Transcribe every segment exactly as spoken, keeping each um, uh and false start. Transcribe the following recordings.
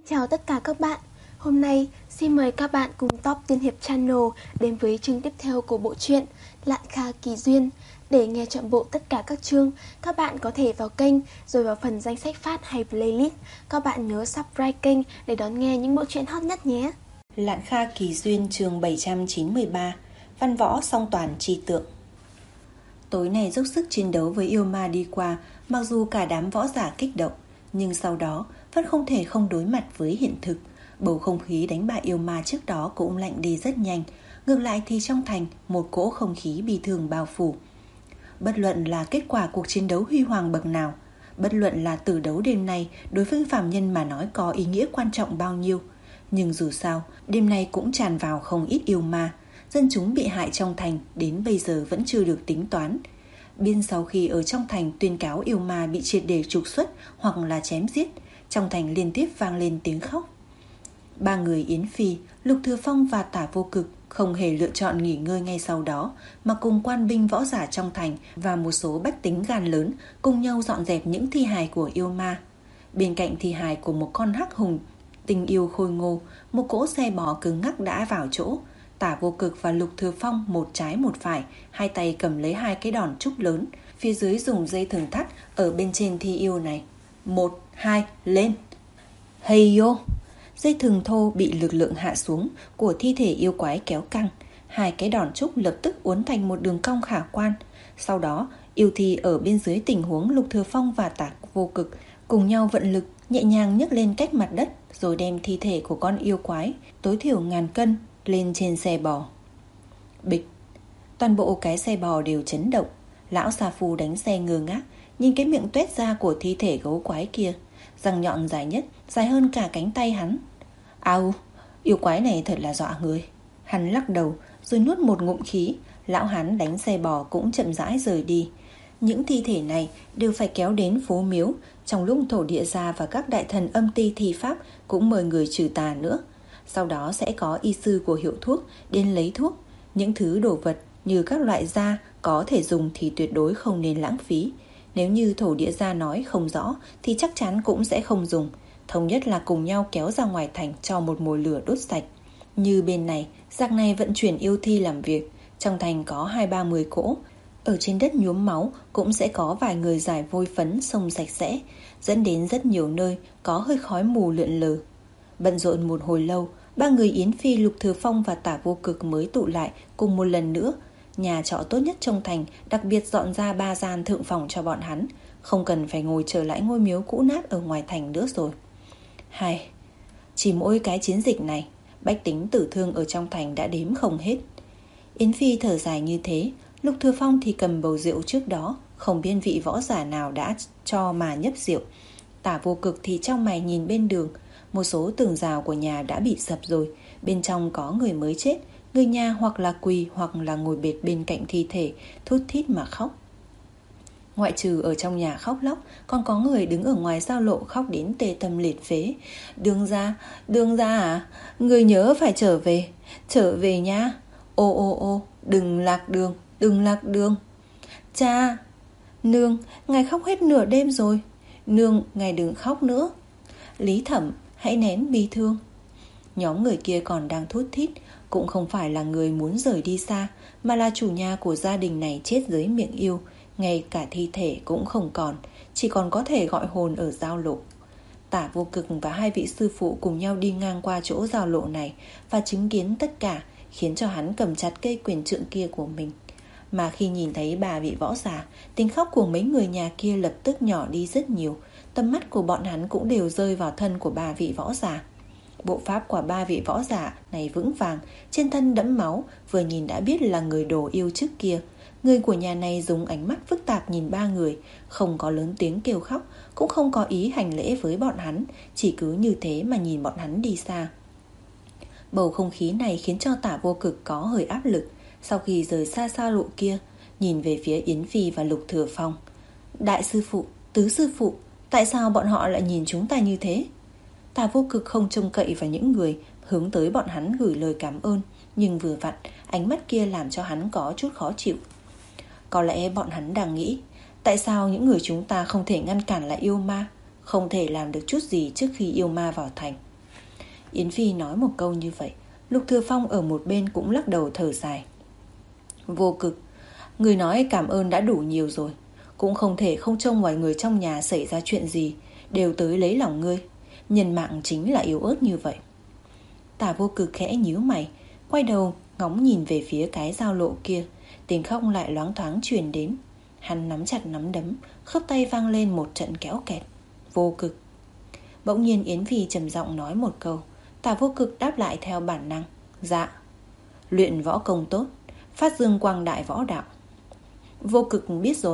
Chào tất cả các bạn. Hôm nay xin mời các bạn cùng Top Tiên Hiệp Channel đến với chương tiếp theo của bộ truyện Lạn Kha Kỳ Duyên. Để nghe trọn bộ tất cả các chương, các bạn có thể vào kênh rồi vào phần danh sách phát hay playlist. Các bạn nhớ subscribe kênh để đón nghe những bộ truyện hot nhất nhé. Lạn Kha Kỳ Duyên chương bảy trăm chín mươi ba. Văn võ song toàn chi tượng. Tối nay dốc sức chiến đấu với yêu ma đi qua, mặc dù cả đám võ giả kích động, nhưng sau đó vẫn không thể không đối mặt với hiện thực. Bầu không khí đánh bại yêu ma trước đó cũng lạnh đi rất nhanh. Ngược lại thì trong thành, một cỗ không khí bi thương bao phủ. Bất luận là kết quả cuộc chiến đấu huy hoàng bậc nào, bất luận là tử đấu đêm nay đối với phàm nhân mà nói có ý nghĩa quan trọng bao nhiêu, nhưng dù sao, đêm nay cũng tràn vào không ít yêu ma. Dân chúng bị hại trong thành đến bây giờ vẫn chưa được tính toán. Biên sau khi ở trong thành tuyên cáo yêu ma bị triệt để trục xuất hoặc là chém giết, trong thành liên tiếp vang lên tiếng khóc. Ba người Yến Phi, Lục Thừa Phong và Tả Vô Cực không hề lựa chọn nghỉ ngơi ngay sau đó, mà cùng quan binh võ giả trong thành và một số bách tính gan lớn cùng nhau dọn dẹp những thi hài của yêu ma. Bên cạnh thi hài của một con hắc hùng tình yêu khôi ngô, một cỗ xe bò cứng ngắc đã vào chỗ. Tả Vô Cực và Lục Thừa Phong một trái một phải, hai tay cầm lấy hai cái đòn trúc lớn, phía dưới dùng dây thừng thắt ở bên trên thi yêu này. Một, hai, lên! Hey yo! Dây thừng thô bị lực lượng hạ xuống của thi thể yêu quái kéo căng, hai cái đòn trúc lập tức uốn thành một đường cong khả quan. Sau đó, yêu thi ở bên dưới tình huống Lục Thừa Phong và Tả Vô Cực cùng nhau vận lực nhẹ nhàng nhấc lên cách mặt đất, rồi đem thi thể của con yêu quái tối thiểu ngàn cân lên trên xe bò. Bịch! Toàn bộ cái xe bò đều chấn động. Lão Sa Phu đánh xe ngơ ngác, nhìn cái miệng tuét ra của thi thể gấu quái kia, răng nhọn dài nhất, dài hơn cả cánh tay hắn. Au, yêu quái này thật là dọa người. Hắn lắc đầu rồi nuốt một ngụm khí. Lão hắn đánh xe bò cũng chậm rãi rời đi. Những thi thể này đều phải kéo đến phố miếu. Trong lúc thổ địa gia và các đại thần âm ti thi pháp cũng mời người trừ tà nữa. Sau đó sẽ có y sư của hiệu thuốc đến lấy thuốc. Những thứ đồ vật như các loại da có thể dùng thì tuyệt đối không nên lãng phí. Nếu như thổ địa gia nói không rõ thì chắc chắn cũng sẽ không dùng. Thống nhất là cùng nhau kéo ra ngoài thành cho một mồi lửa đốt sạch. Như bên này, giặc này vận chuyển yêu thi làm việc. Trong thành có hai ba mươi cỗ. Ở trên đất nhuốm máu cũng sẽ có vài người giải vôi phấn xông sạch sẽ, dẫn đến rất nhiều nơi có hơi khói mù lượn lờ. Bận rộn một hồi lâu, ba người Yến Phi, Lục Thừa Phong và Tả Vô Cực mới tụ lại cùng một lần nữa. Nhà trọ tốt nhất trong thành đặc biệt dọn ra ba gian thượng phòng cho bọn hắn, không cần phải ngồi trở lại ngôi miếu cũ nát ở ngoài thành nữa rồi. Hai, chỉ mỗi cái chiến dịch này, bách tính tử thương ở trong thành đã đếm không hết. Yến Phi thở dài như thế. Lục Thừa Phong thì cầm bầu rượu trước đó, không biết vị võ giả nào đã cho mà nhấp rượu. Tả Vô Cực thì trong mày nhìn bên đường. Một số tường rào của nhà đã bị sập rồi, bên trong có người mới chết. Người nhà hoặc là quỳ hoặc là ngồi bệt bên cạnh thi thể, thút thít mà khóc. Ngoại trừ ở trong nhà khóc lóc, còn có người đứng ở ngoài giao lộ khóc đến tê tâm liệt phế. Đường ra, đường ra à? Người nhớ phải trở về, trở về nhá. Ô ô ô, đừng lạc đường, đừng lạc đường. Cha, nương, ngài khóc hết nửa đêm rồi. Nương, ngài đừng khóc nữa. Lý Thẩm, hãy nén bi thương. Nhóm người kia còn đang thút thít, cũng không phải là người muốn rời đi xa, mà là chủ nhà của gia đình này chết dưới miệng yêu. Ngay cả thi thể cũng không còn, chỉ còn có thể gọi hồn ở giao lộ. Tả Vô Cực và hai vị sư phụ cùng nhau đi ngang qua chỗ giao lộ này và chứng kiến tất cả, khiến cho hắn cầm chặt cây quyền trượng kia của mình. Mà khi nhìn thấy ba vị võ giả, tiếng khóc của mấy người nhà kia lập tức nhỏ đi rất nhiều. Tầm mắt của bọn hắn cũng đều rơi vào thân của ba vị võ giả. Bộ pháp của ba vị võ giả này vững vàng, trên thân đẫm máu, vừa nhìn đã biết là người đồ yêu trước kia. Người của nhà này dùng ánh mắt phức tạp nhìn ba người, không có lớn tiếng kêu khóc, cũng không có ý hành lễ với bọn hắn, chỉ cứ như thế mà nhìn bọn hắn đi xa. Bầu không khí này khiến cho Tả Vô Cực có hơi áp lực. Sau khi rời xa xa lộ kia, nhìn về phía Yến Phi và Lục Thừa Phong. Đại sư phụ, tứ sư phụ, tại sao bọn họ lại nhìn chúng ta như thế? Tả Vô Cực không trông cậy vào những người hướng tới bọn hắn gửi lời cảm ơn, nhưng vừa vặn ánh mắt kia làm cho hắn có chút khó chịu. Có lẽ bọn hắn đang nghĩ, tại sao những người chúng ta không thể ngăn cản lại yêu ma, không thể làm được chút gì trước khi yêu ma vào thành. Yến Phi nói một câu như vậy. Lục Thừa Phong ở một bên cũng lắc đầu thở dài. Vô Cực, người nói cảm ơn đã đủ nhiều rồi, cũng không thể không trông mọi người trong nhà xảy ra chuyện gì đều tới lấy lòng ngươi. Nhân mạng chính là yếu ớt như vậy. Tả Vô Cực khẽ nhíu mày, quay đầu ngóng nhìn về phía cái giao lộ kia. Tiếng khóc lại loáng thoáng truyền đến. Hắn nắm chặt nắm đấm, khớp tay vang lên một trận kéo kẹt. Vô Cực. Bỗng nhiên Yến Phi trầm giọng nói một câu. Tả Vô Cực đáp lại theo bản năng. Dạ. Luyện võ công tốt, phát dương quang đại võ đạo. Vô Cực biết rồi.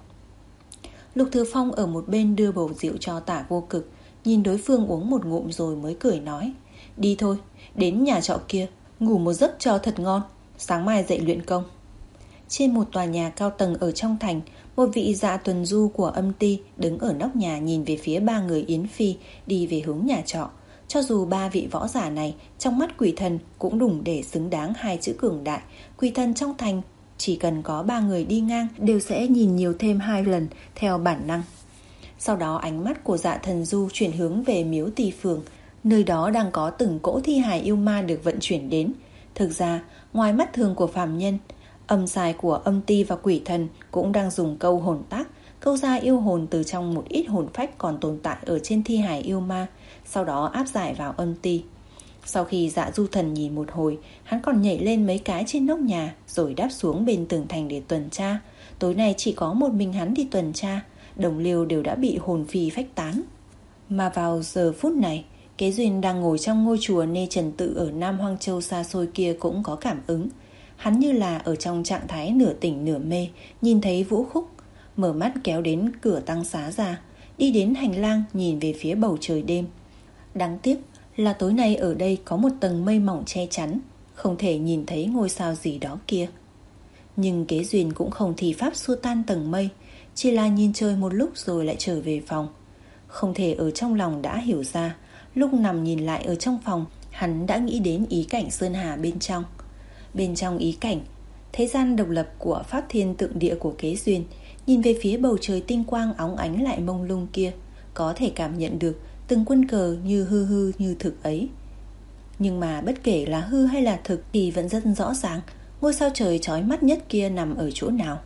Lục Thừa Phong ở một bên đưa bầu rượu cho Tả Vô Cực, nhìn đối phương uống một ngụm rồi mới cười nói. Đi thôi, đến nhà trọ kia, ngủ một giấc cho thật ngon, sáng mai dậy luyện công. Trên một tòa nhà cao tầng ở trong thành, một vị dạ tuần du của Âm Ty đứng ở nóc nhà nhìn về phía ba người Yến Phi đi về hướng nhà trọ. Cho dù ba vị võ giả này trong mắt quỷ thần cũng đủ để xứng đáng hai chữ cường đại. Quỷ thần trong thành chỉ cần có ba người đi ngang đều sẽ nhìn nhiều thêm hai lần theo bản năng. Sau đó ánh mắt của dạ thần du chuyển hướng về miếu Tỳ Phường. Nơi đó đang có từng cỗ thi hài yêu ma được vận chuyển đến. Thực ra ngoài mắt thường của phàm nhân, âm sai của Âm Ty và quỷ thần cũng đang dùng câu hồn tác câu ra yêu hồn từ trong một ít hồn phách còn tồn tại ở trên thi hài yêu ma, sau đó áp giải vào Âm Ty. Sau khi dạ du thần nhìn một hồi, hắn còn nhảy lên mấy cái trên nóc nhà rồi đáp xuống bên tường thành để tuần tra. Tối nay chỉ có một mình hắn đi tuần tra, đồng liêu đều đã bị hồn phi phách tán. Mà vào giờ phút này, Kế Duyên đang ngồi trong ngôi chùa Nê Trần Tự ở Nam Hoang Châu xa xôi kia cũng có cảm ứng. Hắn như là ở trong trạng thái nửa tỉnh nửa mê, nhìn thấy Vũ Khúc, mở mắt kéo đến cửa tăng xá ra, đi đến hành lang nhìn về phía bầu trời đêm. Đáng tiếc là tối nay ở đây có một tầng mây mỏng che chắn, không thể nhìn thấy ngôi sao gì đó kia. Nhưng Kế Duyên cũng không thi pháp xua tan tầng mây, chỉ là nhìn chơi một lúc rồi lại trở về phòng. Không thể ở trong lòng đã hiểu ra, lúc nằm nhìn lại ở trong phòng, hắn đã nghĩ đến ý cảnh Sơn Hà bên trong. Bên trong ý cảnh, thế gian độc lập của Pháp Thiên Tượng Địa của Kế Duyên, nhìn về phía bầu trời tinh quang óng ánh lại mông lung kia, có thể cảm nhận được từng quân cờ như hư hư như thực ấy. Nhưng mà bất kể là hư hay là thực thì vẫn rất rõ ràng ngôi sao trời chói mắt nhất kia nằm ở chỗ nào.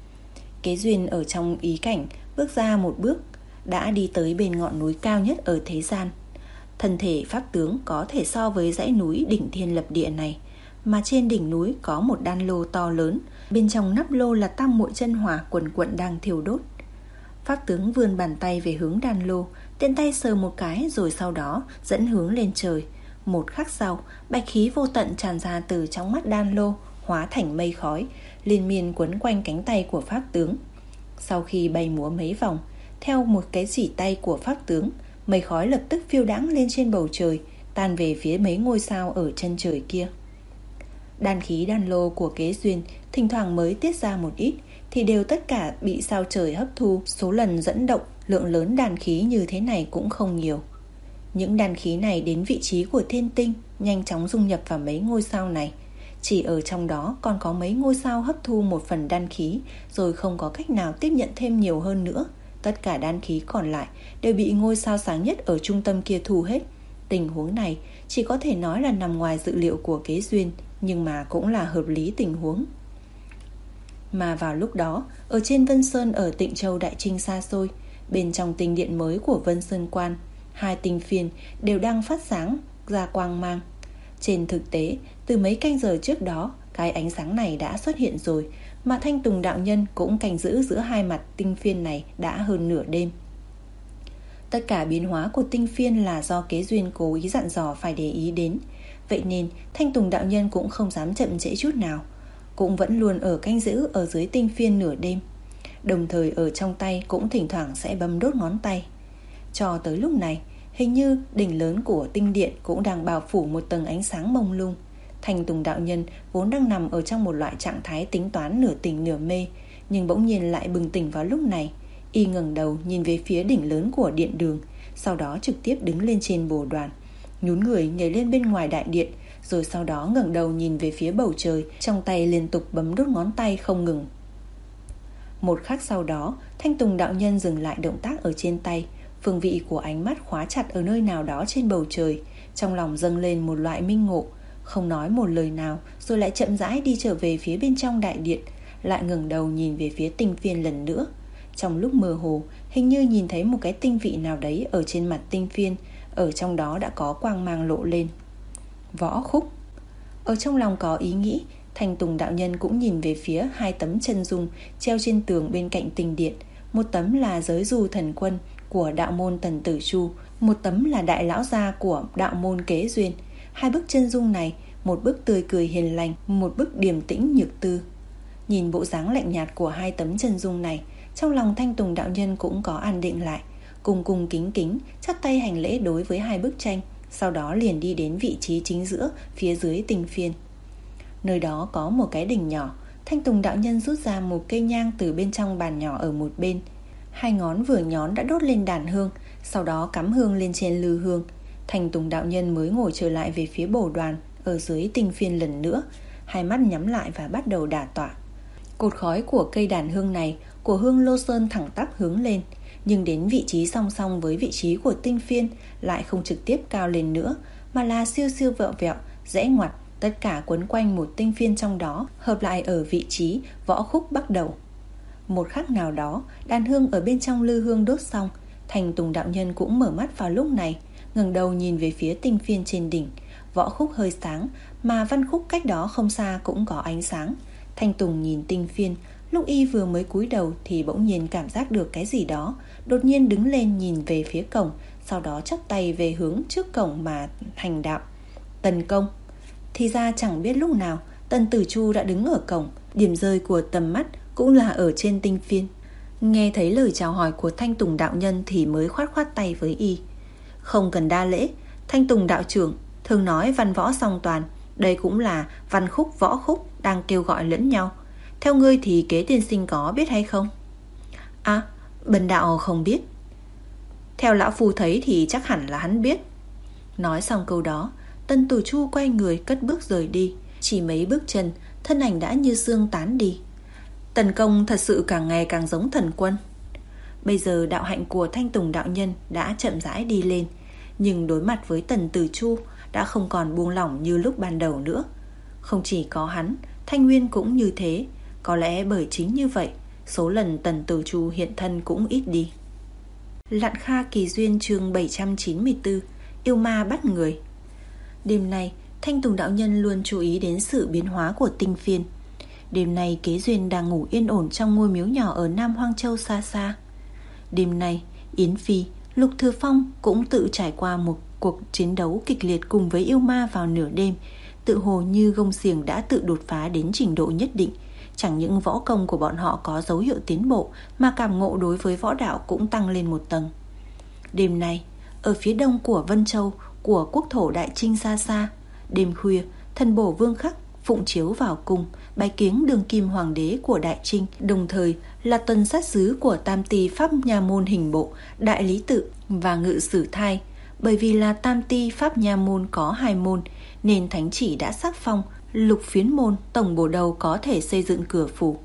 Kế Duyên ở trong ý cảnh bước ra một bước, đã đi tới bên ngọn núi cao nhất ở thế gian. Thân thể pháp tướng có thể so với dãy núi đỉnh thiên lập địa này, mà trên đỉnh núi có một đan lô to lớn, bên trong nắp lô là tam muội chân hỏa quần quận đang thiêu đốt. Pháp tướng vươn bàn tay về hướng đan lô, tiện tay sờ một cái rồi sau đó dẫn hướng lên trời. Một khắc sau, bạch khí vô tận tràn ra từ trong mắt đan lô, hóa thành mây khói, liên miên quấn quanh cánh tay của pháp tướng. Sau khi bay múa mấy vòng, theo một cái chỉ tay của pháp tướng, mây khói lập tức phiêu đãng lên trên bầu trời, tan về phía mấy ngôi sao ở chân trời kia. Đan khí đan lô của Kế Duyên thỉnh thoảng mới tiết ra một ít thì đều tất cả bị sao trời hấp thu. Số lần dẫn động lượng lớn đan khí như thế này cũng không nhiều. Những đan khí này đến vị trí của thiên tinh, nhanh chóng dung nhập vào mấy ngôi sao này. Chỉ ở trong đó còn có mấy ngôi sao hấp thu một phần đan khí, rồi không có cách nào tiếp nhận thêm nhiều hơn nữa. Tất cả đan khí còn lại đều bị ngôi sao sáng nhất ở trung tâm kia thu hết. Tình huống này chỉ có thể nói là nằm ngoài dự liệu của Kế Duyên, nhưng mà cũng là hợp lý tình huống. Mà vào lúc đó, ở trên Vân Sơn ở Tịnh Châu Đại Trinh xa xôi, bên trong tinh điện mới của Vân Sơn Quan, hai tinh phiên đều đang phát sáng ra quang mang. Trên thực tế, từ mấy canh giờ trước đó, cái ánh sáng này đã xuất hiện rồi, mà Thanh Tùng đạo nhân cũng canh giữ giữa hai mặt tinh phiên này đã hơn nửa đêm. Tất cả biến hóa của tinh phiên là do Kế Duyên cố ý dặn dò phải để ý đến. Vậy nên Thanh Tùng đạo nhân cũng không dám chậm trễ chút nào, cũng vẫn luôn ở canh giữ ở dưới tinh phiên nửa đêm. Đồng thời ở trong tay cũng thỉnh thoảng sẽ bấm đốt ngón tay. Cho tới lúc này, hình như đỉnh lớn của tinh điện cũng đang bao phủ một tầng ánh sáng mông lung. Thanh Tùng đạo nhân vốn đang nằm ở trong một loại trạng thái tính toán nửa tỉnh nửa mê, nhưng bỗng nhiên lại bừng tỉnh vào lúc này. Y ngẩng đầu nhìn về phía đỉnh lớn của điện đường, sau đó trực tiếp đứng lên trên bồ đoàn, nhún người nhảy lên bên ngoài đại điện, rồi sau đó ngẩng đầu nhìn về phía bầu trời, trong tay liên tục bấm đốt ngón tay không ngừng. Một khắc sau đó, Thanh Tùng đạo nhân dừng lại động tác ở trên tay, phương vị của ánh mắt khóa chặt ở nơi nào đó trên bầu trời, Trong lòng dâng lên một loại minh ngộ, không nói một lời nào, rồi lại chậm rãi đi trở về phía bên trong đại điện, lại ngẩng đầu nhìn về phía tinh phiên lần nữa. Trong lúc mơ hồ, hình như nhìn thấy một cái tinh vị nào đấy ở trên mặt tinh phiên, ở trong đó đã có quang mang lộ lên. Võ Khúc. Ở trong lòng có ý nghĩ, Thanh Tùng đạo nhân cũng nhìn về phía hai tấm chân dung treo trên tường bên cạnh tinh điện. Một tấm là giới du thần quân của đạo môn Tần Tử Chu, một tấm là đại lão gia của đạo môn Kế Duyên. Hai bức chân dung này, một bức tươi cười hiền lành, một bức điềm tĩnh nhược tư. Nhìn bộ dáng lạnh nhạt của hai tấm chân dung này, trong lòng Thanh Tùng đạo nhân cũng có an định lại, cùng cùng kính kính chắp tay hành lễ đối với hai bức tranh, sau đó liền đi đến vị trí chính giữa phía dưới tinh phiên. Nơi đó có một cái đỉnh nhỏ, Thanh Tùng đạo nhân rút ra một cây nhang từ bên trong bàn nhỏ ở một bên. Hai ngón vừa nhón đã đốt lên đàn hương, sau đó cắm hương lên trên lư hương. Thanh Tùng đạo nhân mới ngồi trở lại về phía bồ đoàn ở dưới tinh phiên lần nữa, hai mắt nhắm lại và bắt đầu đả tọa. Cột khói của cây đàn hương này, của hương lô sơn thẳng tắp hướng lên, nhưng đến vị trí song song với vị trí của tinh phiên lại không trực tiếp cao lên nữa, mà là siêu siêu vẹo vẹo, rẽ ngoặt, tất cả quấn quanh một tinh phiên trong đó, hợp lại ở vị trí Võ Khúc bắt đầu. Một khắc nào đó, đàn hương ở bên trong lư hương đốt xong, Thanh Tùng đạo nhân cũng mở mắt vào lúc này, ngẩng đầu nhìn về phía tinh phiên trên đỉnh. Võ Khúc hơi sáng, mà văn khúc cách đó không xa cũng có ánh sáng. Thanh Tùng nhìn tinh phiên, lúc y vừa mới cúi đầu thì bỗng nhiên cảm giác được cái gì đó, đột nhiên đứng lên nhìn về phía cổng, sau đó chắp tay về hướng trước cổng mà hành đạo. Tần công. Thì ra chẳng biết lúc nào Tần Tử Chu đã đứng ở cổng, điểm rơi của tầm mắt cũng là ở trên tinh phiên. Nghe thấy lời chào hỏi của Thanh Tùng đạo nhân thì mới khoát khoát tay với y. Không cần đa lễ, Thanh Tùng đạo trưởng, thường nói văn võ song toàn, đây cũng là văn khúc võ khúc đang kêu gọi lẫn nhau. Theo ngươi thì Kế tiên sinh có biết hay không? À, bần đạo không biết. Theo lão phu thấy thì chắc hẳn là hắn biết. Nói xong câu đó, Tần Tử Chu quay người cất bước rời đi. Chỉ mấy bước chân, thân ảnh đã như sương tán đi. Tần công thật sự càng ngày càng giống thần quân. Bây giờ đạo hạnh của Thanh Tùng đạo nhân đã chậm rãi đi lên, nhưng đối mặt với Tần Tử Chu đã không còn buông lỏng như lúc ban đầu nữa. Không chỉ có hắn, Thanh Nguyên cũng như thế. Có lẽ bởi chính như vậy, số lần Tần Tử Chu hiện thân cũng ít đi. Lạn Kha Kỳ Duyên chương bảy trăm chín mươi tư. Yêu ma bắt người. Đêm nay, Thanh Tùng đạo nhân luôn chú ý đến sự biến hóa của tinh phiên. Đêm nay Kế Duyên đang ngủ yên ổn trong ngôi miếu nhỏ ở Nam Hoang Châu xa xa. Đêm nay, Yến Phi, Lục Thừa Phong cũng tự trải qua một cuộc chiến đấu kịch liệt cùng với yêu ma vào nửa đêm, tự hồ như gông xiềng đã tự đột phá đến trình độ nhất định. Chẳng những võ công của bọn họ có dấu hiệu tiến bộ, mà cảm ngộ đối với võ đạo cũng tăng lên một tầng. Đêm nay, ở phía đông của Vân Châu, của quốc thổ Đại Trinh xa xa, đêm khuya, thần bổ Vương Khắc phụng chiếu vào cung, bái kiến đường kim hoàng đế của Đại Trinh, đồng thời là tuần sát sứ của Tam Ti Pháp Nha Môn Hình Bộ, Đại Lý Tự và Ngự Sử Thai. Bởi vì là Tam Ti Pháp Nha Môn có hai môn, nên thánh chỉ đã sắc phong Lục Phiến Môn tổng bổ đầu có thể xây dựng cửa phủ.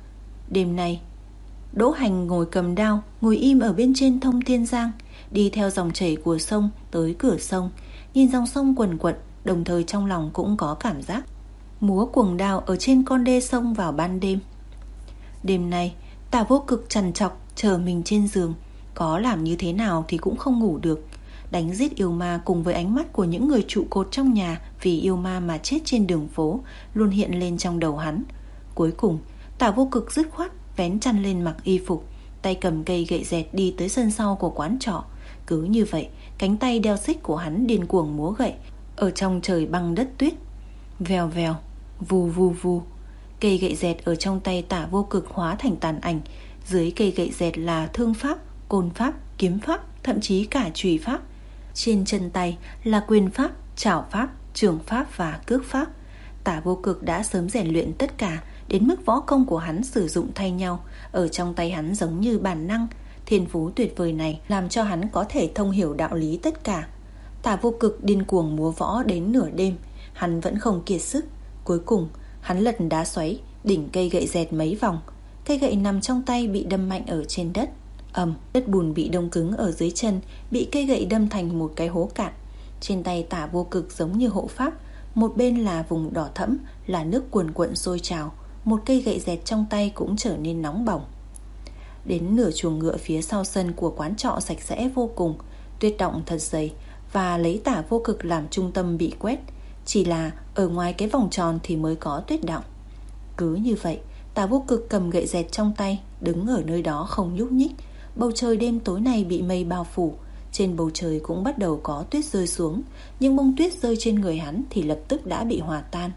Đêm nay, Đỗ Hành ngồi cầm đao, ngồi im ở bên trên Thông Thiên Giang, đi theo dòng chảy của sông tới cửa sông, nhìn dòng sông quần quật, đồng thời trong lòng cũng có cảm giác múa cuồng đao ở trên con đê sông vào ban đêm. Đêm nay, Tả Vô Cực trằn trọc chờ mình trên giường, có làm như thế nào thì cũng không ngủ được. Đánh giết yêu ma cùng với ánh mắt của những người trụ cột trong nhà vì yêu ma mà chết trên đường phố luôn hiện lên trong đầu hắn. Cuối cùng, Tả Vô Cực dứt khoát vén chăn lên mặc y phục, tay cầm cây gậy dẹt đi tới sân sau của quán trọ. Cứ như vậy, cánh tay đeo xích của hắn điên cuồng múa gậy ở trong trời băng đất tuyết. Vèo vèo, vù vù vù, cây gậy dẹt ở trong tay Tả Vô Cực hóa thành tàn ảnh. Dưới cây gậy dẹt là thương pháp, côn pháp, kiếm pháp, thậm chí cả chùy pháp. Trên chân tay là quyền pháp, trảo pháp, trường pháp và cước pháp. Tả Vô Cực đã sớm rèn luyện tất cả, đến mức võ công của hắn sử dụng thay nhau, ở trong tay hắn giống như bản năng. Thiên phú tuyệt vời này làm cho hắn có thể thông hiểu đạo lý tất cả. Tả Vô Cực điên cuồng múa võ đến nửa đêm, hắn vẫn không kiệt sức. Cuối cùng, hắn lật đá xoáy, đỉnh cây gậy dẹt mấy vòng. Cây gậy nằm trong tay bị đâm mạnh ở trên đất. Ầm, đất bùn bị đông cứng ở dưới chân, bị cây gậy đâm thành một cái hố cạn. Trên tay Tả Vô Cực giống như hộ pháp, một bên là vùng đỏ thẫm, là nước cuồn cuộn sôi trào, một cây gậy dẹt trong tay cũng trở nên nóng bỏng. Đến nửa chuồng ngựa phía sau sân của quán trọ sạch sẽ vô cùng, tuyết đọng thật dày, và lấy Tả Vô Cực làm trung tâm bị quét. Chỉ là ở ngoài cái vòng tròn thì mới có tuyết đọng. Cứ như vậy, Tả Vô Cực cầm gậy dẹt trong tay, đứng ở nơi đó không nhúc nhích. Bầu trời đêm tối này bị mây bao phủ, trên bầu trời cũng bắt đầu có tuyết rơi xuống, nhưng bông tuyết rơi trên người hắn thì lập tức đã bị hòa tan.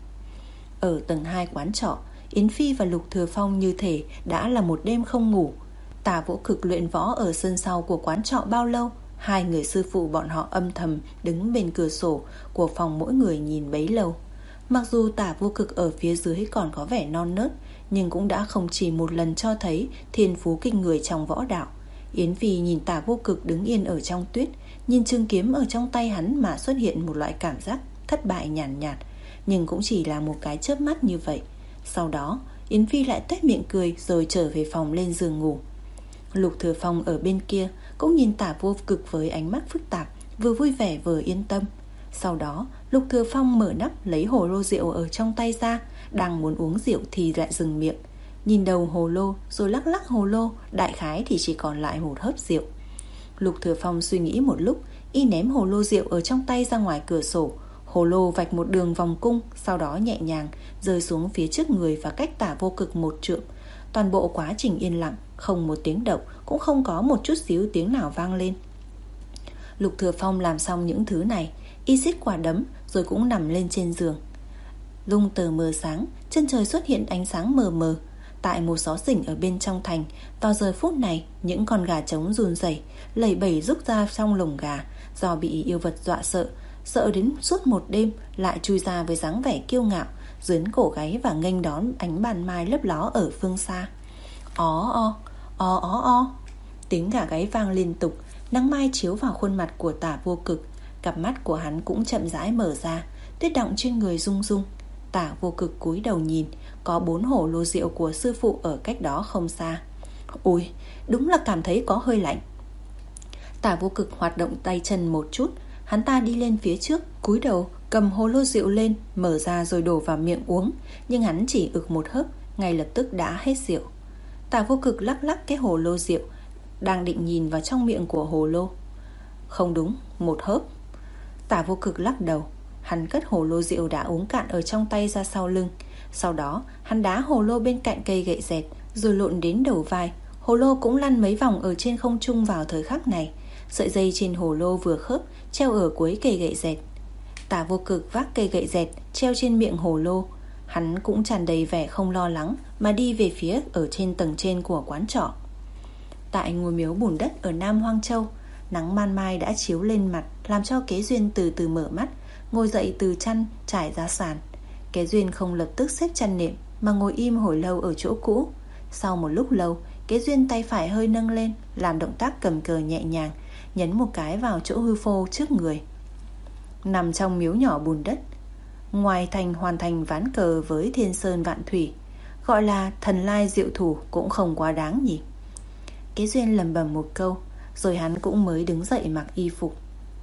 Ở tầng hai quán trọ, Yến Phi và Lục Thừa Phong như thể đã là một đêm không ngủ. Tả Vô Cực luyện võ ở sân sau của quán trọ bao lâu, hai người sư phụ bọn họ âm thầm đứng bên cửa sổ của phòng mỗi người nhìn bấy lâu. Mặc dù Tả Vô Cực ở phía dưới còn có vẻ non nớt, nhưng cũng đã không chỉ một lần cho thấy thiên phú kinh người trong võ đạo. Yến Phi nhìn Tả Vô Cực đứng yên ở trong tuyết, nhìn trường kiếm ở trong tay hắn mà xuất hiện một loại cảm giác thất bại nhàn nhạt, nhạt, nhưng cũng chỉ là một cái chớp mắt như vậy. Sau đó Yến Phi lại tuét miệng cười rồi trở về phòng lên giường ngủ. Lục Thừa Phong ở bên kia cũng nhìn Tả Vô Cực với ánh mắt phức tạp, vừa vui vẻ vừa yên tâm. Sau đó Lục Thừa Phong mở nắp lấy hồ lô rượu ở trong tay ra, đang muốn uống rượu thì lại dừng miệng, nhìn đầu hồ lô rồi lắc lắc hồ lô, đại khái thì chỉ còn lại một hớp rượu. Lục Thừa Phong suy nghĩ một lúc, y ném hồ lô rượu ở trong tay ra ngoài cửa sổ. Hồ lô vạch một đường vòng cung, sau đó nhẹ nhàng rơi xuống phía trước người và cách Tả Vô Cực một trượng. Toàn bộ quá trình yên lặng, không một tiếng động, cũng không có một chút xíu tiếng nào vang lên. Lục Thừa Phong làm xong những thứ này, y xiết quả đấm rồi cũng nằm lên trên giường. Lung tờ mờ sáng, chân trời xuất hiện ánh sáng mờ mờ. Tại một xó xỉnh ở bên trong thành, vào giờ phút này, những con gà trống run rẩy, lẩy bẩy rúc ra trong lồng gà, do bị yêu vật dọa sợ, sợ đến suốt một đêm lại chui ra với dáng vẻ kiêu ngạo, dướn cổ gáy và nghênh đón ánh ban mai lấp ló ở phương xa. Ó o, ó ó o, tiếng gà gáy vang liên tục. Nắng mai chiếu vào khuôn mặt của Tả Vô Cực, cặp mắt của hắn cũng chậm rãi mở ra, tuyết đọng trên người rung rung. Tả Vô Cực cúi đầu nhìn, có bốn hổ lô rượu của sư phụ ở cách đó không xa. Ôi, đúng là cảm thấy có hơi lạnh. Tả Vô Cực hoạt động tay chân một chút, hắn ta đi lên phía trước, cúi đầu cầm hồ lô rượu lên, mở ra rồi đổ vào miệng uống, nhưng hắn chỉ ực một hớp, ngay lập tức đã hết rượu. Tả Vô Cực lắc lắc cái hồ lô rượu, đang định nhìn vào trong miệng của hồ lô. Không đúng, một hớp. Tả Vô Cực lắc đầu. Hắn cất hồ lô rượu đã uống cạn ở trong tay ra sau lưng. Sau đó hắn đá hồ lô bên cạnh cây gậy dẹt, rồi lộn đến đầu vai. Hồ lô cũng lăn mấy vòng ở trên không trung vào thời khắc này. Sợi dây trên hồ lô vừa khớp, treo ở cuối cây gậy dẹt. Tả Vô Cực vác cây gậy dẹt treo trên miệng hồ lô. Hắn cũng tràn đầy vẻ không lo lắng mà đi về phía ở trên tầng trên của quán trọ. Tại ngôi miếu bùn đất ở Nam Hoang Châu, nắng ban mai đã chiếu lên mặt, làm cho Kế Duyên từ từ mở mắt, ngồi dậy từ chăn trải ra sàn. Kế Duyên không lập tức xếp chăn nệm mà ngồi im hồi lâu ở chỗ cũ. Sau một lúc lâu, Kế Duyên tay phải hơi nâng lên, làm động tác cầm cờ nhẹ nhàng, nhấn một cái vào chỗ hư phô trước người. Nằm trong miếu nhỏ bùn đất, ngoài thành hoàn thành ván cờ với Thiên Sơn Vạn Thủy, gọi là thần lai diệu thủ cũng không quá đáng nhỉ. Kế Duyên lầm bầm một câu, rồi hắn cũng mới đứng dậy mặc y phục.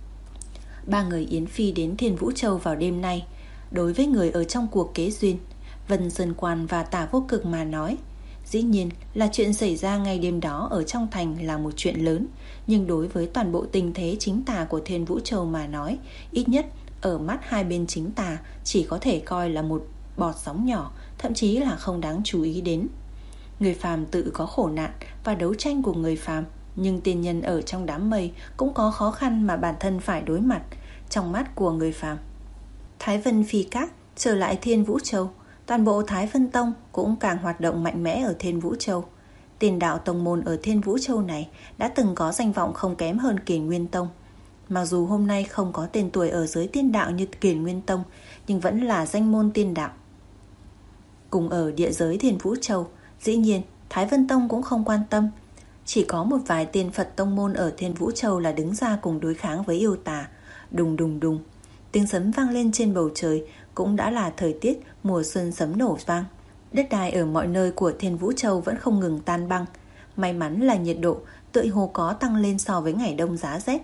Ba người Yến Phi đến Thiên Vũ Châu vào đêm nay. Đối với người ở trong cuộc Kế Duyên, Vân Sơn Quan và Tả Vô Cực mà nói, dĩ nhiên là chuyện xảy ra ngay đêm đó ở trong thành là một chuyện lớn. Nhưng đối với toàn bộ tình thế chính tà của Thiên Vũ Châu mà nói, ít nhất ở mắt hai bên chính tà chỉ có thể coi là một bọt sóng nhỏ, thậm chí là không đáng chú ý đến. Người phàm tự có khổ nạn và đấu tranh của người phàm, nhưng tiên nhân ở trong đám mây cũng có khó khăn mà bản thân phải đối mặt. Trong mắt của người phàm, Thái Vân Phi Các trở lại Thiên Vũ Châu, toàn bộ Thái Vân Tông cũng càng hoạt động mạnh mẽ ở Thiên Vũ Châu. Tiền đạo tông môn ở Thiên Vũ Châu này đã từng có danh vọng không kém hơn Kiền Nguyên Tông. Mặc dù hôm nay không có tên tuổi ở giới tiên đạo như Kiền Nguyên Tông, nhưng vẫn là danh môn tiên đạo. Cùng ở địa giới Thiên Vũ Châu, dĩ nhiên Thái Vân Tông cũng không quan tâm. Chỉ có một vài tiên Phật tông môn ở Thiên Vũ Châu là đứng ra cùng đối kháng với yêu tà. Đùng đùng đùng, tiếng sấm vang lên trên bầu trời, cũng đã là thời tiết mùa xuân sấm nổ vang. Đất đai ở mọi nơi của Thiên Vũ Châu vẫn không ngừng tan băng. May mắn là nhiệt độ tựa hồ có tăng lên so với ngày đông giá rét.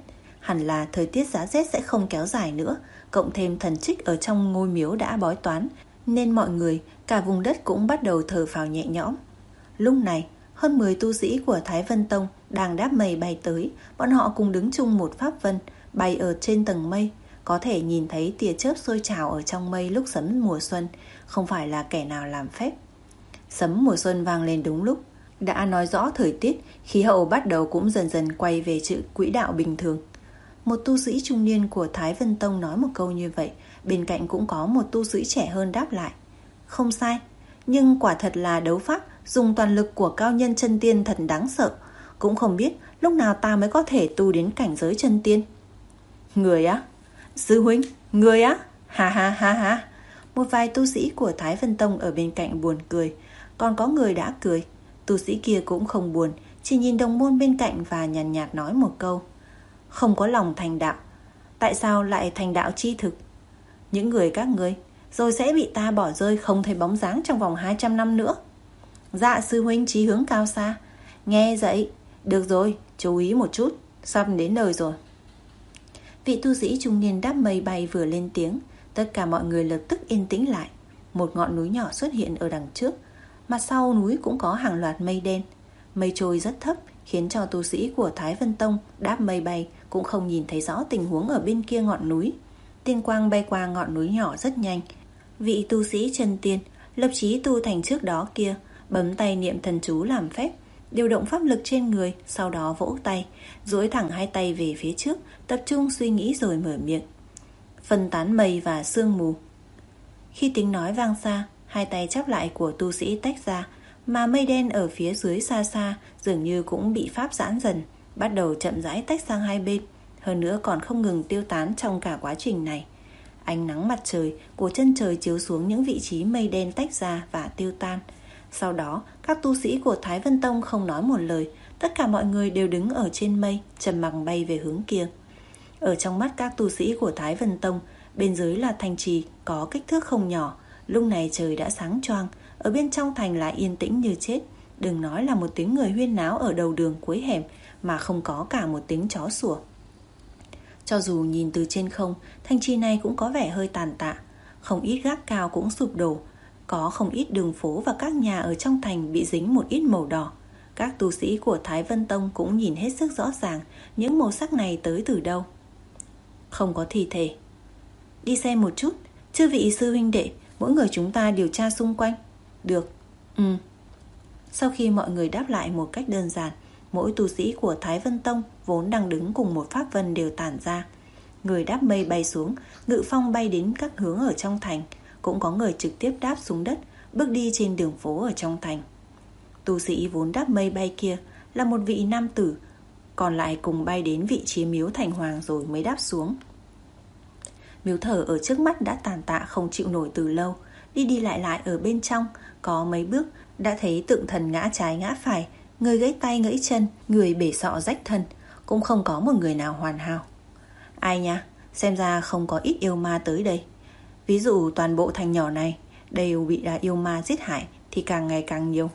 Hẳn là thời tiết giá rét sẽ không kéo dài nữa, cộng thêm thần trích ở trong ngôi miếu đã bói toán, nên mọi người, cả vùng đất cũng bắt đầu thở phào nhẹ nhõm. Lúc này, hơn mười tu sĩ của Thái Vân Tông đang đáp mây bay tới. Bọn họ cùng đứng chung một pháp vân, bay ở trên tầng mây. Có thể nhìn thấy tia chớp sôi trào ở trong mây lúc sấm mùa xuân, không phải là kẻ nào làm phép. Sấm mùa xuân vang lên đúng lúc, đã nói rõ thời tiết, khí hậu bắt đầu cũng dần dần quay về chữ quỹ đạo bình thường. Một tu sĩ trung niên của Thái Vân Tông nói một câu như vậy, bên cạnh cũng có một tu sĩ trẻ hơn đáp lại. Không sai, nhưng quả thật là đấu pháp dùng toàn lực của cao nhân chân tiên thật đáng sợ. Cũng không biết lúc nào ta mới có thể tu đến cảnh giới chân tiên. Người á? Sư huynh, người á? Ha ha ha ha. Một vài tu sĩ của Thái Vân Tông ở bên cạnh buồn cười. Còn có người đã cười. Tu sĩ kia cũng không buồn, chỉ nhìn đồng môn bên cạnh và nhàn nhạt, nhạt nói một câu. Không có lòng thành đạo, tại sao lại thành đạo chi thực? Những người các ngươi rồi sẽ bị ta bỏ rơi không thấy bóng dáng trong vòng hai trăm năm nữa. Dạ sư huynh chí hướng cao xa. Nghe dậy, được rồi, chú ý một chút, sắp đến nơi rồi. Vị tu sĩ trung niên đáp mây bay vừa lên tiếng, tất cả mọi người lập tức yên tĩnh lại. Một ngọn núi nhỏ xuất hiện ở đằng trước, mặt sau núi cũng có hàng loạt mây đen. Mây trôi rất thấp, khiến cho tu sĩ của Thái Vân Tông đáp mây bay cũng không nhìn thấy rõ tình huống ở bên kia ngọn núi. Tiên quang bay qua ngọn núi nhỏ rất nhanh. Vị tu sĩ chân tiên lập chí tu thành trước đó kia bấm tay niệm thần chú làm phép, điều động pháp lực trên người, sau đó vỗ tay, duỗi thẳng hai tay về phía trước, tập trung suy nghĩ rồi mở miệng. Phân tán mây và sương mù. Khi tiếng nói vang xa, hai tay chắp lại của tu sĩ tách ra, mà mây đen ở phía dưới xa xa dường như cũng bị pháp giãn dần, bắt đầu chậm rãi tách sang hai bên, hơn nữa còn không ngừng tiêu tán trong cả quá trình này. Ánh nắng mặt trời của chân trời chiếu xuống những vị trí mây đen tách ra và tiêu tan. Sau đó, các tu sĩ của Thái Vân Tông không nói một lời, tất cả mọi người đều đứng ở trên mây, trầm mặc bay về hướng kia. Ở trong mắt các tu sĩ của Thái Vân Tông, bên dưới là thành trì có kích thước không nhỏ. Lúc này trời đã sáng choang, ở bên trong thành lại yên tĩnh như chết. Đừng nói là một tiếng người huyên náo ở đầu đường cuối hẻm, mà không có cả một tiếng chó sủa. Cho dù nhìn từ trên không, thành trì này cũng có vẻ hơi tàn tạ. Không ít gác cao cũng sụp đổ, có không ít đường phố và các nhà ở trong thành bị dính một ít màu đỏ. Các tu sĩ của Thái Vân Tông cũng nhìn hết sức rõ ràng những màu sắc này tới từ đâu. Không có thi thể. Đi xem một chút, chư vị sư huynh đệ, mỗi người chúng ta điều tra xung quanh. Được. Ừ. Sau khi mọi người đáp lại một cách đơn giản, mỗi tu sĩ của Thái Vân Tông vốn đang đứng cùng một pháp vân đều tản ra. Người đáp mây bay xuống, ngự phong bay đến các hướng ở trong thành. Cũng có người trực tiếp đáp xuống đất, bước đi trên đường phố ở trong thành. Tu sĩ vốn đáp mây bay kia là một vị nam tử, còn lại cùng bay đến vị trí miếu thành hoàng rồi mới đáp xuống. Miếu thờ ở trước mắt đã tàn tạ không chịu nổi từ lâu. Đi đi lại lại ở bên trong, có mấy bước đã thấy tượng thần ngã trái ngã phải, người gãy tay gãy chân, người bể sọ rách thân, cũng không có một người nào hoàn hảo. Ai nha, xem ra không có ít yêu ma tới đây. Ví dụ toàn bộ thành nhỏ này đều bị yêu ma giết hại thì càng ngày càng nhiều.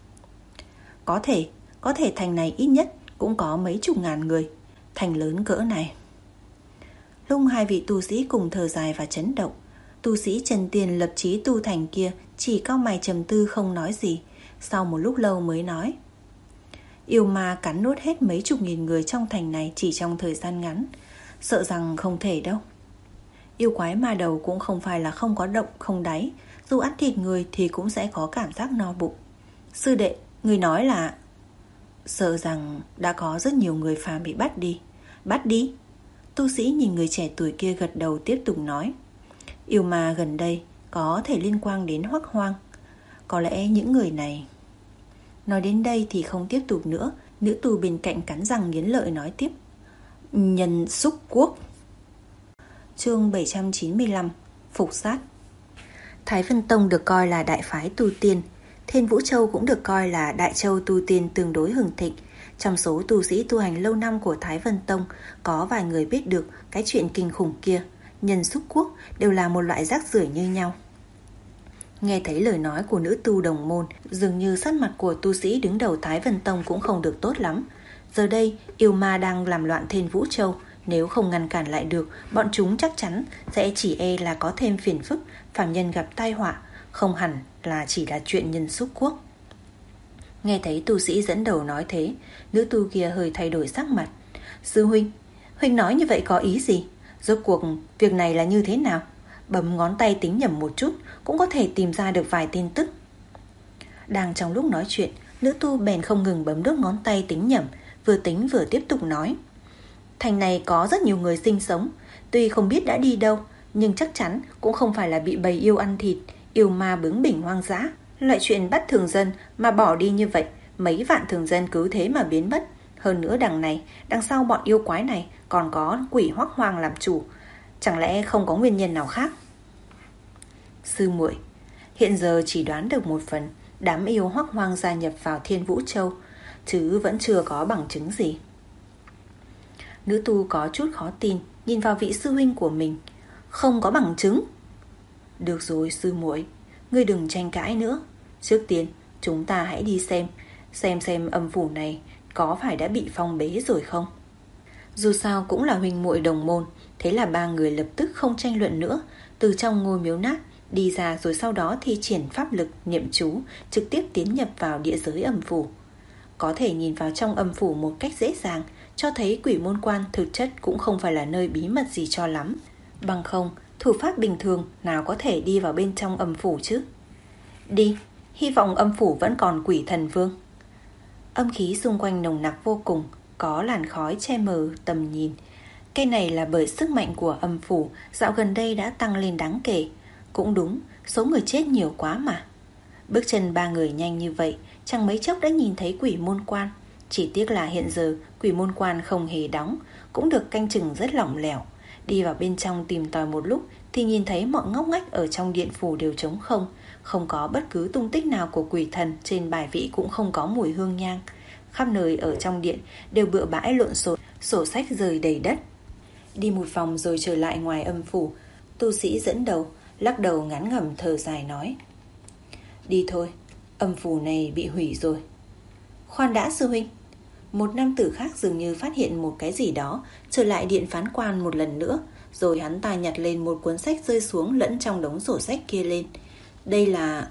Có thể, có thể thành này ít nhất cũng có mấy chục ngàn người. Thành lớn cỡ này. Lúc hai vị tu sĩ cùng thở dài và chấn động, tu sĩ Trần Tiền lập chí tu thành kia chỉ cau mày trầm tư không nói gì. Sau một lúc lâu mới nói. Yêu ma cắn nuốt hết mấy chục nghìn người trong thành này chỉ trong thời gian ngắn, sợ rằng không thể đâu. Yêu quái ma đầu cũng không phải là không có động không đáy, dù ăn thịt người thì cũng sẽ có cảm giác no bụng. Sư đệ, người nói là... Sợ rằng đã có rất nhiều người phàm bị bắt đi. Bắt đi? Tu sĩ nhìn người trẻ tuổi kia gật đầu tiếp tục nói. Yêu ma gần đây có thể liên quan đến Hoắc Hoang. Có lẽ những người này... Nói đến đây thì không tiếp tục nữa. Nữ tù bên cạnh cắn răng nghiến lợi nói tiếp. Nhân xúc quốc. Chương bảy trăm chín mươi lăm. Phục sát. Thái Vân Tông được coi là đại phái tu tiên. Thiên Vũ Châu cũng được coi là đại châu tu tiên tương đối hưng thịnh. Trong số tu sĩ tu hành lâu năm của Thái Vân Tông, có vài người biết được cái chuyện kinh khủng kia. Nhân xúc quốc đều là một loại rác rưởi như nhau. Nghe thấy lời nói của nữ tu đồng môn, dường như sắc mặt của tu sĩ đứng đầu Thái Vân Tông cũng không được tốt lắm. Giờ đây, yêu ma đang làm loạn Thiên Vũ Châu, Nếu không ngăn cản lại được, bọn chúng chắc chắn sẽ chỉ e là có thêm phiền phức, phàm nhân gặp tai họa, không hẳn là chỉ là chuyện nhân xúc quốc. Nghe thấy tu sĩ dẫn đầu nói thế, nữ tu kia hơi thay đổi sắc mặt. Sư huynh, huynh nói như vậy có ý gì? Rốt cuộc việc này là như thế nào? Bấm ngón tay tính nhầm một chút cũng có thể tìm ra được vài tin tức. Đang trong lúc nói chuyện, nữ tu bèn không ngừng bấm đốt ngón tay tính nhầm, vừa tính vừa tiếp tục nói. Thành này có rất nhiều người sinh sống, tuy không biết đã đi đâu, nhưng chắc chắn cũng không phải là bị bầy yêu ăn thịt, yêu ma bướng bỉnh hoang dã. Loại chuyện bắt thường dân mà bỏ đi như vậy, mấy vạn thường dân cứ thế mà biến mất. Hơn nữa đằng này, đằng sau bọn yêu quái này còn có quỷ hoắc hoang làm chủ, chẳng lẽ không có nguyên nhân nào khác? Sư muội, hiện giờ chỉ đoán được một phần, đám yêu hoắc hoang gia nhập vào Thiên Vũ Châu, chứ vẫn chưa có bằng chứng gì. Nữ tu có chút khó tin, nhìn vào vị sư huynh của mình. Không có bằng chứng? Được rồi sư muội, ngươi đừng tranh cãi nữa. Trước tiên chúng ta hãy đi xem, xem xem âm phủ này có phải đã bị phong bế rồi không. Dù sao cũng là huynh muội đồng môn, thế là ba người lập tức không tranh luận nữa, từ trong ngôi miếu nát đi ra, rồi sau đó thi triển pháp lực niệm chú, trực tiếp tiến nhập vào địa giới âm phủ. Có thể nhìn vào trong âm phủ một cách dễ dàng, cho thấy Quỷ Môn Quan thực chất cũng không phải là nơi bí mật gì cho lắm. Bằng không, thủ pháp bình thường nào có thể đi vào bên trong âm phủ chứ. Đi, hy vọng âm phủ vẫn còn Quỷ Thần Vương. Âm khí xung quanh nồng nặc vô cùng, có làn khói che mờ tầm nhìn. Cái này là bởi sức mạnh của âm phủ dạo gần đây đã tăng lên đáng kể. Cũng đúng, số người chết nhiều quá mà. Bước chân ba người nhanh như vậy, chẳng mấy chốc đã nhìn thấy Quỷ Môn Quan. Chỉ tiếc là hiện giờ Quỷ Môn Quan không hề đóng, cũng được canh chừng rất lỏng lẻo. Đi vào bên trong tìm tòi một lúc thì nhìn thấy mọi ngóc ngách ở trong điện phủ đều trống không, không có bất cứ tung tích nào của quỷ thần, trên bài vị cũng không có mùi hương nhang. Khắp nơi ở trong điện đều bừa bãi lộn xộn, sổ sách rời đầy đất. Đi một vòng rồi trở lại ngoài âm phủ, tu sĩ dẫn đầu lắc đầu ngán ngẩm thở dài nói: Đi thôi, âm phủ này bị hủy rồi. Khoan đã sư huynh. Một nam tử khác dường như phát hiện một cái gì đó, trở lại điện phán quan một lần nữa, rồi hắn ta nhặt lên một cuốn sách rơi xuống lẫn trong đống sổ sách kia lên. Đây là...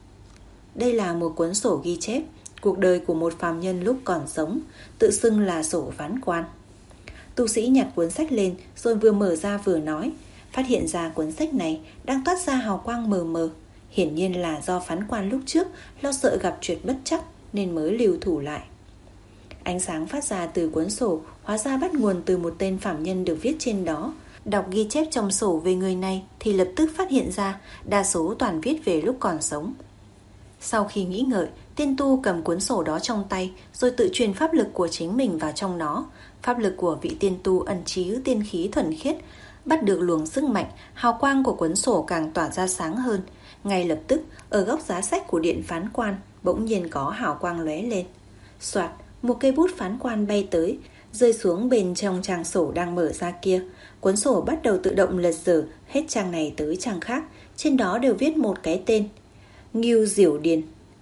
Đây là một cuốn sổ ghi chép cuộc đời của một phàm nhân lúc còn sống, tự xưng là sổ phán quan. Tu sĩ nhặt cuốn sách lên rồi vừa mở ra vừa nói, phát hiện ra cuốn sách này đang toát ra hào quang mờ mờ. Hiển nhiên là do phán quan lúc trước lo sợ gặp chuyện bất trắc nên mới lưu thủ lại. Ánh sáng phát ra từ cuốn sổ hóa ra bắt nguồn từ một tên phạm nhân được viết trên đó. Đọc ghi chép trong sổ về người này thì lập tức phát hiện ra đa số toàn viết về lúc còn sống. Sau khi nghĩ ngợi, tiên tu cầm cuốn sổ đó trong tay rồi tự truyền pháp lực của chính mình vào trong nó. Pháp lực của vị tiên tu ẩn chứa tiên khí thuần khiết, bắt được luồng sức mạnh, hào quang của cuốn sổ càng tỏa ra sáng hơn. Ngay lập tức, ở góc giá sách của điện phán quan bỗng nhiên có hào quang lóe lên. Soạt, một cây bút phán quan bay tới, rơi xuống bên trong trang sổ đang mở ra kia. Cuốn sổ bắt đầu tự động lật dở hết trang này tới trang khác, trên đó đều viết một cái tên: Ngưu Diểu Điền.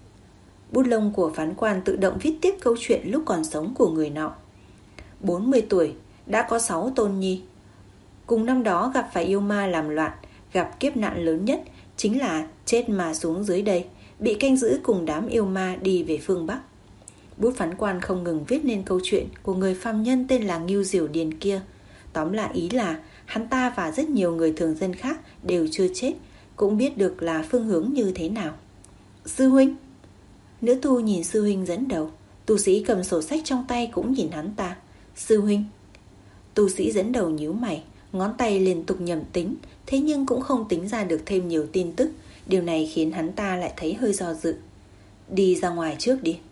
Bút lông của phán quan tự động viết tiếp câu chuyện lúc còn sống của người nọ. bốn mươi tuổi, đã có sáu tôn nhi. Cùng năm đó gặp phải yêu ma làm loạn, gặp kiếp nạn lớn nhất chính là chết mà xuống dưới đây, bị canh giữ cùng đám yêu ma đi về phương Bắc. Bút phán quan không ngừng viết nên câu chuyện của người phàm nhân tên là Ngưu Diểu Điền kia. Tóm lại ý là hắn ta và rất nhiều người thường dân khác đều chưa chết, cũng biết được là phương hướng như thế nào. Sư huynh. Nữ tu nhìn sư huynh dẫn đầu, tu sĩ cầm sổ sách trong tay cũng nhìn hắn ta. Sư huynh. Tu sĩ dẫn đầu nhíu mày, ngón tay liên tục nhẩm tính, thế nhưng cũng không tính ra được thêm nhiều tin tức. Điều này khiến hắn ta lại thấy hơi do dự. Đi ra ngoài trước đi.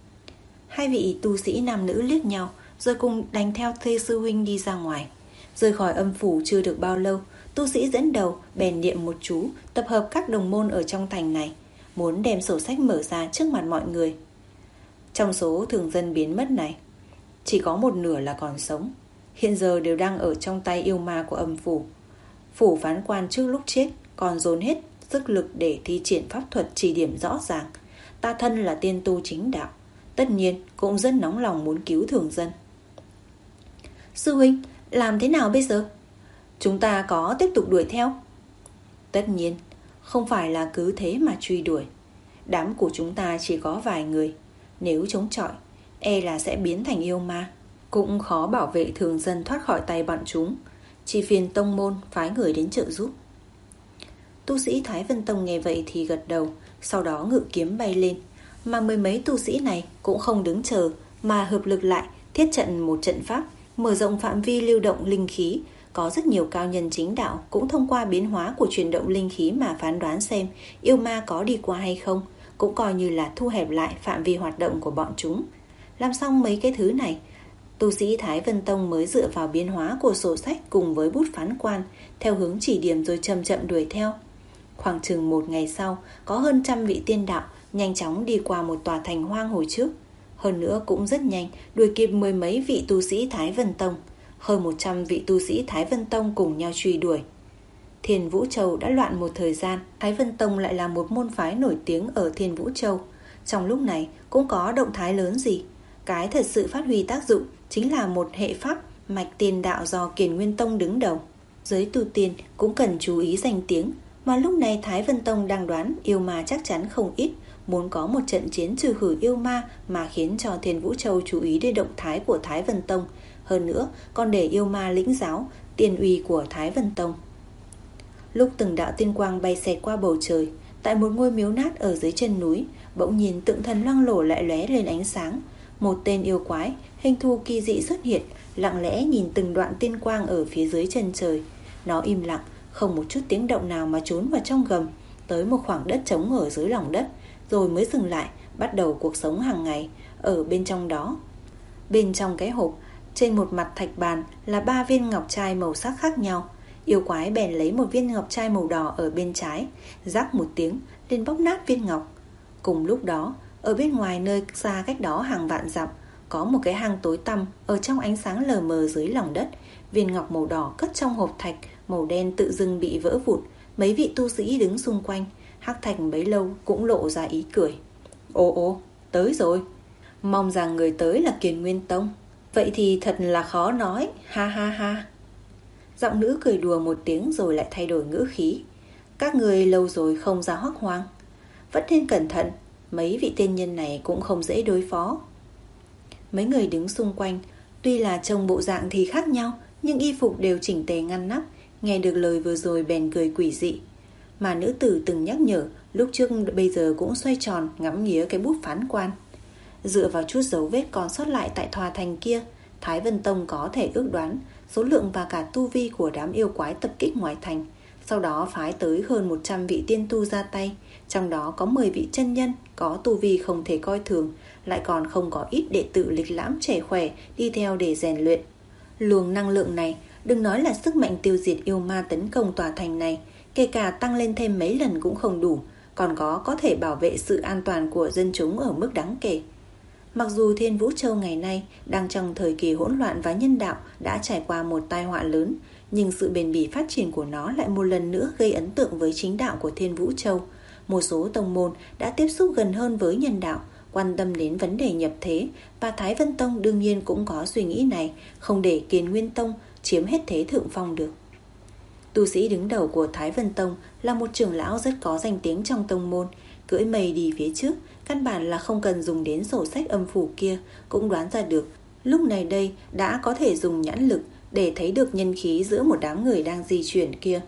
Hai vị tu sĩ nam nữ liếc nhau, rồi cùng đánh theo thê sư huynh đi ra ngoài. Rời khỏi âm phủ chưa được bao lâu, tu sĩ dẫn đầu bèn niệm một chú, tập hợp các đồng môn ở trong thành này, muốn đem sổ sách mở ra trước mặt mọi người. Trong số thường dân biến mất này, chỉ có một nửa là còn sống, hiện giờ đều đang ở trong tay yêu ma của âm phủ. Phủ phán quan trước lúc chết còn dồn hết sức lực để thi triển pháp thuật chỉ điểm rõ ràng. Ta thân là tiên tu chính đạo, tất nhiên cũng rất nóng lòng muốn cứu thường dân. Sư huynh, Làm thế nào bây giờ? Chúng ta có tiếp tục đuổi theo? Tất nhiên, không phải là cứ thế mà truy đuổi. Đám của chúng ta chỉ có vài người. Nếu chống chọi, e là sẽ biến thành yêu ma. Cũng khó bảo vệ thường dân thoát khỏi tay bọn chúng. Chỉ phiền tông môn phái người đến trợ giúp. Tu sĩ Thái Vân Tông nghe vậy thì gật đầu, sau đó ngự kiếm bay lên. Mà mười mấy tu sĩ này cũng không đứng chờ, mà hợp lực lại thiết trận một trận pháp, mở rộng phạm vi lưu động linh khí. Có rất nhiều cao nhân chính đạo cũng thông qua biến hóa của chuyển động linh khí mà phán đoán xem yêu ma có đi qua hay không, cũng coi như là thu hẹp lại phạm vi hoạt động của bọn chúng. Làm xong mấy cái thứ này, tu sĩ Thái Vân Tông mới dựa vào biến hóa của sổ sách cùng với bút phán quan, theo hướng chỉ điểm rồi chậm chậm đuổi theo. Khoảng chừng một ngày sau, có hơn trăm vị tiên đạo nhanh chóng đi qua một tòa thành hoang hồi trước. Hơn nữa cũng rất nhanh đuổi kịp mười mấy vị tu sĩ Thái Vân Tông. Hơn một trăm vị tu sĩ Thái Vân Tông cùng nhau truy đuổi. Thiên Vũ Châu đã loạn một thời gian. Thái Vân Tông lại là một môn phái nổi tiếng ở Thiên Vũ Châu. Trong lúc này cũng có động thái lớn gì. Cái thật sự phát huy tác dụng chính là một hệ pháp mạch tiền đạo do Kiền Nguyên Tông đứng đầu. Giới tu tiên cũng cần chú ý danh tiếng. Mà lúc này Thái Vân Tông đang đoán yêu ma chắc chắn không ít, muốn có một trận chiến trừ khử yêu ma mà khiến cho Thiên Vũ Châu chú ý đến động thái của Thái Vân Tông. Hơn nữa còn để yêu ma lĩnh giáo tiền uy của Thái Vân Tông. Lúc từng đạo tiên quang bay xẹt qua bầu trời, tại một ngôi miếu nát ở dưới chân núi, bỗng nhìn tượng thần loang lổ lại lóe lên ánh sáng. Một tên yêu quái hình thù kỳ dị xuất hiện, lặng lẽ nhìn từng đoạn tiên quang ở phía dưới chân trời. Nó im lặng, không một chút tiếng động nào mà trốn vào trong gầm, tới một khoảng đất trống ở dưới lòng đất, rồi mới dừng lại, bắt đầu cuộc sống hàng ngày ở bên trong đó. Bên trong cái hộp, trên một mặt thạch bàn là ba viên ngọc trai màu sắc khác nhau. Yêu quái bèn lấy một viên ngọc trai màu đỏ ở bên trái, rắc một tiếng lên bóp nát viên ngọc. Cùng lúc đó, ở bên ngoài nơi xa cách đó hàng vạn dặm, có một cái hang tối tăm ở trong ánh sáng lờ mờ dưới lòng đất. Viên ngọc màu đỏ cất trong hộp thạch màu đen tự dưng bị vỡ vụn. Mấy vị tu sĩ đứng xung quanh, hắc thạch bấy lâu cũng lộ ra ý cười. Ô ô, tới rồi. Mong rằng người tới là Kiền Nguyên Tông. Vậy thì thật là khó nói, ha ha ha. Giọng nữ cười đùa một tiếng rồi lại thay đổi ngữ khí. Các người lâu rồi không ra Hoắc Hoang, vẫn nên cẩn thận, mấy vị tiên nhân này cũng không dễ đối phó. Mấy người đứng xung quanh, tuy là trông bộ dạng thì khác nhau, nhưng y phục đều chỉnh tề ngăn nắp. Nghe được lời vừa rồi bèn cười quỷ dị. Mà nữ tử từng nhắc nhở, lúc trước bây giờ cũng xoay tròn ngắm nghía cái bút phán quan. Dựa vào chút dấu vết còn sót lại tại tòa thành kia, Thái Vân Tông có thể ước đoán số lượng và cả tu vi của đám yêu quái tập kích ngoài thành. Sau đó phái tới hơn một trăm vị tiên tu ra tay, trong đó có mười vị chân nhân có tu vi không thể coi thường, lại còn không có ít đệ tử lịch lãm trẻ khỏe đi theo để rèn luyện. Luồng năng lượng này, đừng nói là sức mạnh tiêu diệt yêu ma tấn công tòa thành này, kể cả tăng lên thêm mấy lần cũng không đủ, còn có có thể bảo vệ sự an toàn của dân chúng ở mức đáng kể. Mặc dù Thiên Vũ Châu ngày nay đang trong thời kỳ hỗn loạn và nhân đạo đã trải qua một tai họa lớn, nhưng sự bền bỉ phát triển của nó lại một lần nữa gây ấn tượng với chính đạo của Thiên Vũ Châu. Một số tông môn đã tiếp xúc gần hơn với nhân đạo, quan tâm đến vấn đề nhập thế, và Thái Vân Tông đương nhiên cũng có suy nghĩ này, không để Kiền Nguyên Tông chiếm hết thế thượng phong được. Tu sĩ đứng đầu của Thái Vân Tông là một trưởng lão rất có danh tiếng trong tông môn, cưỡi mây đi phía trước, căn bản là không cần dùng đến sổ sách âm phủ kia, cũng đoán ra được lúc này đây đã có thể dùng nhãn lực để thấy được nhân khí giữa một đám người đang di chuyển kia.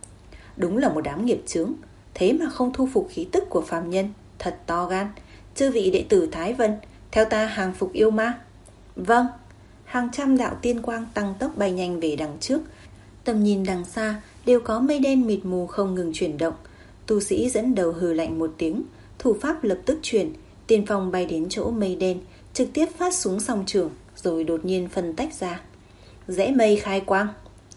Đúng là một đám nghiệp chướng, thế mà không thu phục khí tức của phàm nhân, thật to gan. Chư vị đệ tử Thái Vân, theo ta hàng phục yêu ma. Vâng. Hàng trăm đạo tiên quang tăng tốc bay nhanh về đằng trước. Tầm nhìn đằng xa đều có mây đen mịt mù không ngừng chuyển động. Tu sĩ dẫn đầu hừ lạnh một tiếng, thủ pháp lập tức chuyển, tiên phong bay đến chỗ mây đen, trực tiếp phát xuống song trường, rồi đột nhiên phân tách ra. Rẽ mây khai quang.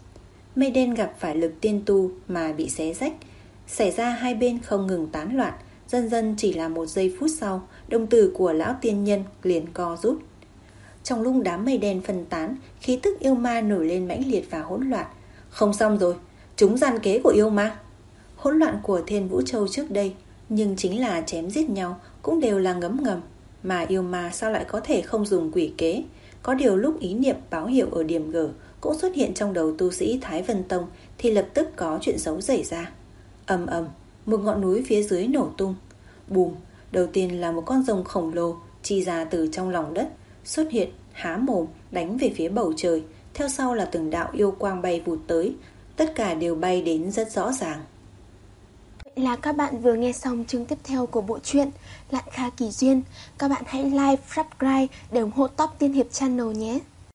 Mây đen gặp phải lực tiên tu mà bị xé rách, xảy ra hai bên không ngừng tán loạn. Dần dần chỉ là một giây phút sau, đồng tử của lão tiên nhân liền co rút. Trong lúc đám mây đen phân tán, khí tức yêu ma nổi lên mãnh liệt và hỗn loạn. Không xong rồi, chúng gian kế của yêu ma. Hỗn loạn của Thiên Vũ Châu trước đây, nhưng chính là chém giết nhau cũng đều là ngấm ngầm. Mà yêu ma sao lại có thể không dùng quỷ kế? Có điều lúc ý niệm báo hiệu ở điểm G, cũng xuất hiện trong đầu tu sĩ Thái Vân Tông thì lập tức có chuyện xấu xảy ra. Ầm ầm, một ngọn núi phía dưới nổ tung. Bùm, đầu tiên là một con rồng khổng lồ chi ra từ trong lòng đất, xuất hiện, há mồm, đánh về phía bầu trời. Theo sau là từng đạo yêu quang bay vụt tới. Tất cả đều bay đến rất rõ ràng. Vậy là các bạn vừa nghe xong chương tiếp theo của bộ truyện Lạn Kha Kỳ Duyên. Các bạn hãy like, subscribe để ủng hộ Top Tiên Hiệp Channel nhé.